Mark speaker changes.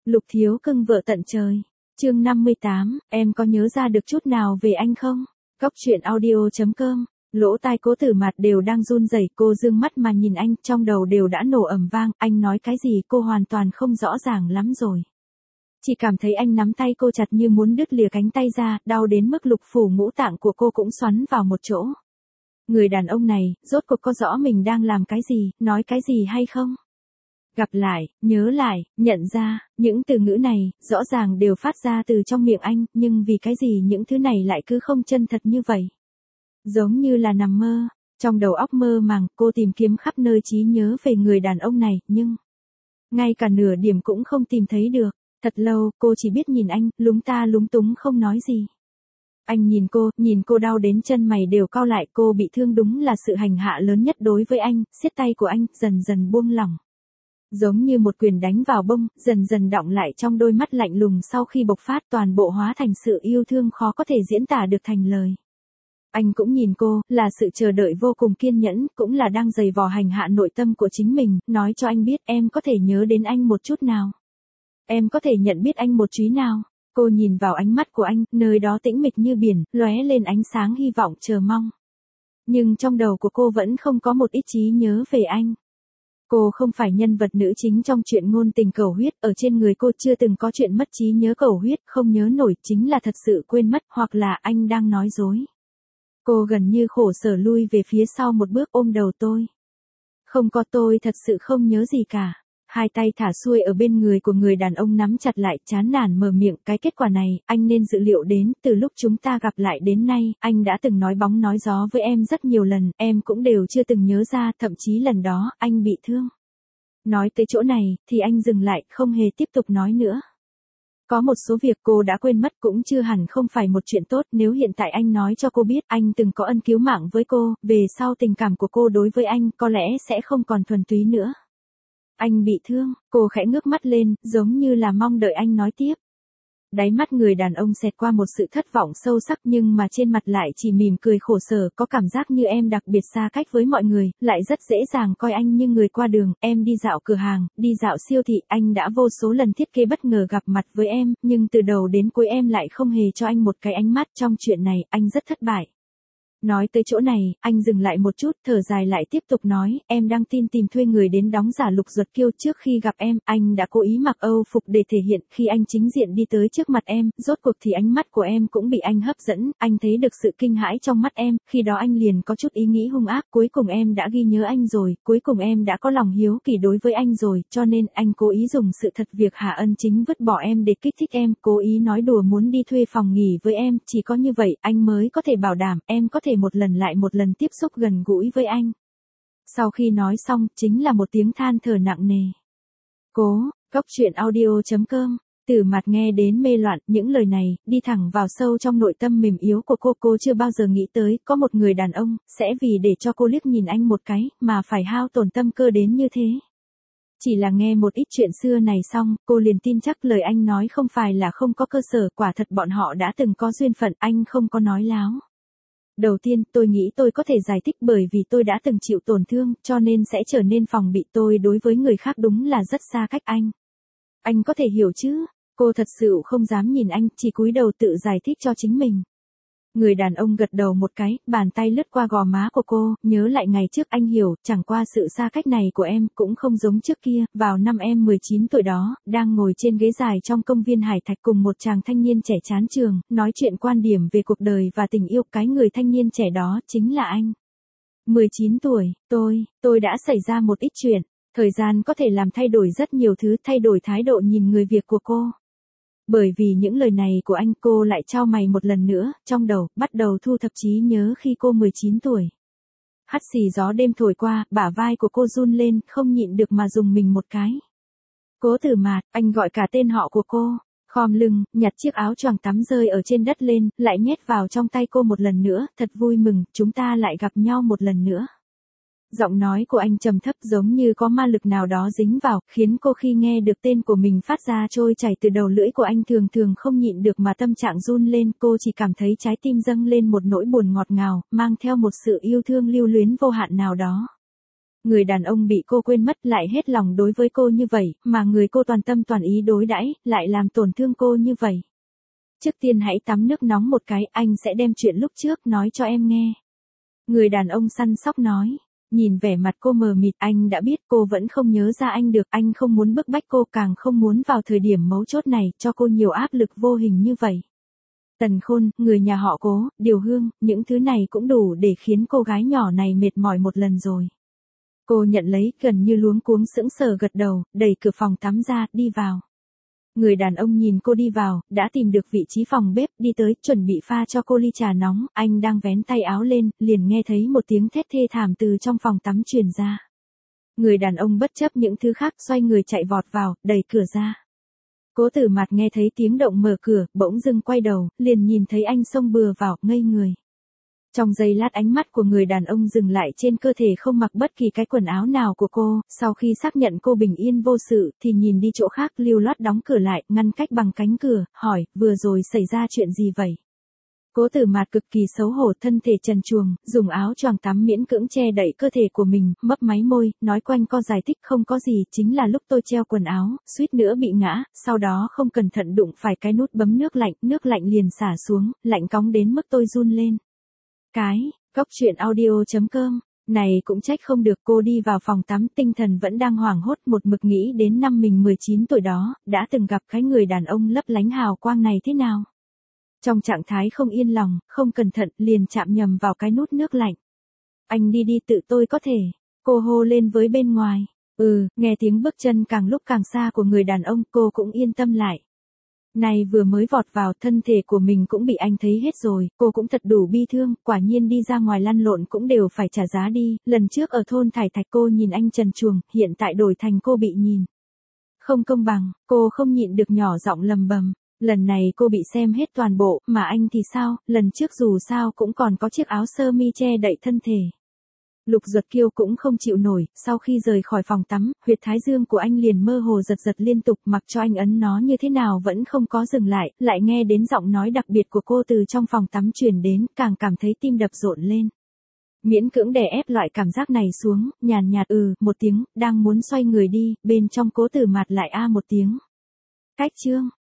Speaker 1: Lục thiếu cưng vợ tận trời. Chương 58, em có nhớ ra được chút nào về anh không? Góc truyện audio.com. Lỗ tai Cố Tử Mạt đều đang run rẩy, cô dương mắt mà nhìn anh, trong đầu đều đã nổ ầm vang, anh nói cái gì cô hoàn toàn không rõ ràng lắm rồi. Chỉ cảm thấy anh nắm tay cô chặt như muốn đứt lìa cánh tay ra, đau đến mức lục phủ ngũ tạng của cô cũng xoắn vào một chỗ. Người đàn ông này, rốt cuộc có rõ mình đang làm cái gì, nói cái gì hay không? Gặp lại, nhớ lại, nhận ra, những từ ngữ này, rõ ràng đều phát ra từ trong miệng anh, nhưng vì cái gì những thứ này lại cứ không chân thật như vậy? Giống như là nằm mơ, trong đầu óc mơ màng, cô tìm kiếm khắp nơi trí nhớ về người đàn ông này, nhưng ngay cả nửa điểm cũng không tìm thấy được. Thật lâu, cô chỉ biết nhìn anh, lúng ta lúng túng không nói gì. Anh nhìn cô đau đến chân mày đều cau lại, cô bị thương đúng là sự hành hạ lớn nhất đối với anh, siết tay của anh, dần dần buông lỏng. Giống như một quyền đánh vào bông, dần dần đọng lại trong đôi mắt lạnh lùng sau khi bộc phát toàn bộ hóa thành sự yêu thương khó có thể diễn tả được thành lời. Anh cũng nhìn cô, là sự chờ đợi vô cùng kiên nhẫn, cũng là đang giày vò hành hạ nội tâm của chính mình, nói cho anh biết em có thể nhớ đến anh một chút nào. Em có thể nhận biết anh một trí nào. Cô nhìn vào ánh mắt của anh, nơi đó tĩnh mịch như biển, lóe lên ánh sáng hy vọng chờ mong. Nhưng trong đầu của cô vẫn không có một ít trí nhớ về anh. Cô không phải nhân vật nữ chính trong chuyện ngôn tình cầu huyết, ở trên người cô chưa từng có chuyện mất trí nhớ cầu huyết, không nhớ nổi, chính là thật sự quên mất, hoặc là anh đang nói dối. Cô gần như khổ sở lui về phía sau một bước ôm đầu tôi. Không có, tôi thật sự không nhớ gì cả. Hai tay thả xuôi ở bên người của người đàn ông nắm chặt lại, chán nản mở miệng, cái kết quả này, anh nên dự liệu đến, từ lúc chúng ta gặp lại đến nay, anh đã từng nói bóng nói gió với em rất nhiều lần, em cũng đều chưa từng nhớ ra, thậm chí lần đó, anh bị thương. Nói tới chỗ này, thì anh dừng lại, không hề tiếp tục nói nữa. Có một số việc cô đã quên mất cũng chưa hẳn không phải một chuyện tốt, nếu hiện tại anh nói cho cô biết anh từng có ân cứu mạng với cô, về sau tình cảm của cô đối với anh có lẽ sẽ không còn thuần túy nữa. Anh bị thương, cô khẽ ngước mắt lên, giống như là mong đợi anh nói tiếp. Đáy mắt người đàn ông xẹt qua một sự thất vọng sâu sắc nhưng mà trên mặt lại chỉ mỉm cười khổ sở, có cảm giác như em đặc biệt xa cách với mọi người, lại rất dễ dàng coi anh như người qua đường, em đi dạo cửa hàng, đi dạo siêu thị, anh đã vô số lần thiết kế bất ngờ gặp mặt với em, nhưng từ đầu đến cuối em lại không hề cho anh một cái ánh mắt, trong chuyện này, anh rất thất bại. Nói tới chỗ này, anh dừng lại một chút, thở dài lại tiếp tục nói, em đăng tin tìm thuê người đến đóng giả Lục Duật Kiêu, trước khi gặp em, anh đã cố ý mặc Âu phục để thể hiện, khi anh chính diện đi tới trước mặt em, rốt cuộc thì ánh mắt của em cũng bị anh hấp dẫn, anh thấy được sự kinh hãi trong mắt em, khi đó anh liền có chút ý nghĩ hung ác, cuối cùng em đã ghi nhớ anh rồi, cuối cùng em đã có lòng hiếu kỳ đối với anh rồi, cho nên anh cố ý dùng sự thật việc hạ ân chính vứt bỏ em để kích thích em, cố ý nói đùa muốn đi thuê phòng nghỉ với em, chỉ có như vậy, anh mới có thể bảo đảm, em có thể một lần lại một lần tiếp xúc gần gũi với anh. Sau khi nói xong, chính là một tiếng than thở nặng nề. Cố, góc truyện audio.com. Tử Mạt nghe đến mê loạn, những lời này, đi thẳng vào sâu trong nội tâm mềm yếu của cô chưa bao giờ nghĩ tới, có một người đàn ông, sẽ vì để cho cô liếc nhìn anh một cái, mà phải hao tổn tâm cơ đến như thế. Chỉ là nghe một ít chuyện xưa này xong, cô liền tin chắc lời anh nói không phải là không có cơ sở, quả thật bọn họ đã từng có duyên phận, anh không có nói láo. Đầu tiên, tôi nghĩ tôi có thể giải thích bởi vì tôi đã từng chịu tổn thương, cho nên sẽ trở nên phòng bị, tôi đối với người khác đúng là rất xa cách anh. Anh có thể hiểu chứ? Cô thật sự không dám nhìn anh, chỉ cúi đầu tự giải thích cho chính mình. Người đàn ông gật đầu một cái, bàn tay lướt qua gò má của cô, nhớ lại ngày trước anh hiểu, chẳng qua sự xa cách này của em cũng không giống trước kia, vào năm em 19 tuổi đó, đang ngồi trên ghế dài trong công viên Hải Thạch cùng một chàng thanh niên trẻ chán trường, nói chuyện quan điểm về cuộc đời và tình yêu, cái người thanh niên trẻ đó chính là anh. 19 tuổi, tôi đã xảy ra một ít chuyện, thời gian có thể làm thay đổi rất nhiều thứ, thay đổi thái độ nhìn người việc của cô. Bởi vì những lời này của anh, cô lại chau mày một lần nữa, trong đầu, bắt đầu thu thập trí nhớ khi cô 19 tuổi. Hắt xì gió đêm thổi qua, bả vai của cô run lên, không nhịn được mà dùng mình một cái. Cố Tử Mạt, anh gọi cả tên họ của cô, khom lưng, nhặt chiếc áo choàng tắm rơi ở trên đất lên, lại nhét vào trong tay cô một lần nữa, thật vui mừng, chúng ta lại gặp nhau một lần nữa. Giọng nói của anh trầm thấp giống như có ma lực nào đó dính vào, khiến cô khi nghe được tên của mình phát ra trôi chảy từ đầu lưỡi của anh thường thường không nhịn được mà tâm trạng run lên, cô chỉ cảm thấy trái tim dâng lên một nỗi buồn ngọt ngào, mang theo một sự yêu thương lưu luyến vô hạn nào đó. Người đàn ông bị cô quên mất lại hết lòng đối với cô như vậy, mà người cô toàn tâm toàn ý đối đãi lại làm tổn thương cô như vậy. Trước tiên hãy tắm nước nóng một cái, anh sẽ đem chuyện lúc trước nói cho em nghe. Người đàn ông săn sóc nói. Nhìn vẻ mặt cô mờ mịt, anh đã biết cô vẫn không nhớ ra anh được, anh không muốn bức bách cô, càng không muốn vào thời điểm mấu chốt này cho cô nhiều áp lực vô hình như vậy. Tần Khôn, người nhà họ Cố, Điều Hương, những thứ này cũng đủ để khiến cô gái nhỏ này mệt mỏi một lần rồi. Cô nhận lấy, gần như luống cuống sững sờ gật đầu, đẩy cửa phòng tắm ra, đi vào. Người đàn ông nhìn cô đi vào, đã tìm được vị trí phòng bếp, đi tới, chuẩn bị pha cho cô ly trà nóng, anh đang vén tay áo lên, liền nghe thấy một tiếng thét thê thảm từ trong phòng tắm truyền ra. Người đàn ông bất chấp những thứ khác, xoay người chạy vọt vào, đẩy cửa ra. Cố Tử Mạt nghe thấy tiếng động mở cửa, bỗng dưng quay đầu, liền nhìn thấy anh xông bừa vào, ngây người. Trong giây lát ánh mắt của người đàn ông dừng lại trên cơ thể không mặc bất kỳ cái quần áo nào của cô, sau khi xác nhận cô bình yên vô sự, thì nhìn đi chỗ khác, lưu loát đóng cửa lại, ngăn cách bằng cánh cửa, hỏi, vừa rồi xảy ra chuyện gì vậy? Cố Tử Mạt cực kỳ xấu hổ, thân thể trần truồng, dùng áo choàng tắm miễn cưỡng che đậy cơ thể của mình, mấp máy môi, nói quanh co giải thích, không có gì, chính là lúc tôi treo quần áo, suýt nữa bị ngã, sau đó không cẩn thận đụng phải cái nút bấm nước lạnh liền xả xuống, lạnh cóng đến mức tôi run lên. Góc truyện audio.com, này cũng trách không được, cô đi vào phòng tắm, tinh thần vẫn đang hoảng hốt, một mực nghĩ đến năm mình 19 tuổi đó, đã từng gặp cái người đàn ông lấp lánh hào quang này thế nào. Trong trạng thái không yên lòng, không cẩn thận, liền chạm nhầm vào cái nút nước lạnh. Anh đi đi, tự tôi có thể. Cô hô lên với bên ngoài. Nghe tiếng bước chân càng lúc càng xa của người đàn ông, cô cũng yên tâm lại. Này vừa mới vọt vào, thân thể của mình cũng bị anh thấy hết rồi, cô cũng thật đủ bi thương, quả nhiên đi ra ngoài lăn lộn cũng đều phải trả giá đi, lần trước ở thôn Thải Thạch cô nhìn anh trần truồng, hiện tại đổi thành cô bị nhìn. Không công bằng, cô không nhịn được nhỏ giọng lầm bầm. Lần này cô bị xem hết toàn bộ, mà anh thì sao, lần trước dù sao cũng còn có chiếc áo sơ mi che đậy thân thể. Lục Duật Kiêu cũng không chịu nổi, sau khi rời khỏi phòng tắm, huyệt thái dương của anh liền mơ hồ giật giật liên tục, mặc cho anh ấn nó như thế nào vẫn không có dừng lại nghe đến giọng nói đặc biệt của cô từ trong phòng tắm truyền đến, càng cảm thấy tim đập rộn lên. Miễn cưỡng đè ép loại cảm giác này xuống, nhàn nhạt một tiếng, đang muốn xoay người đi, bên trong Cố Tử Mạt lại một tiếng. Cách chương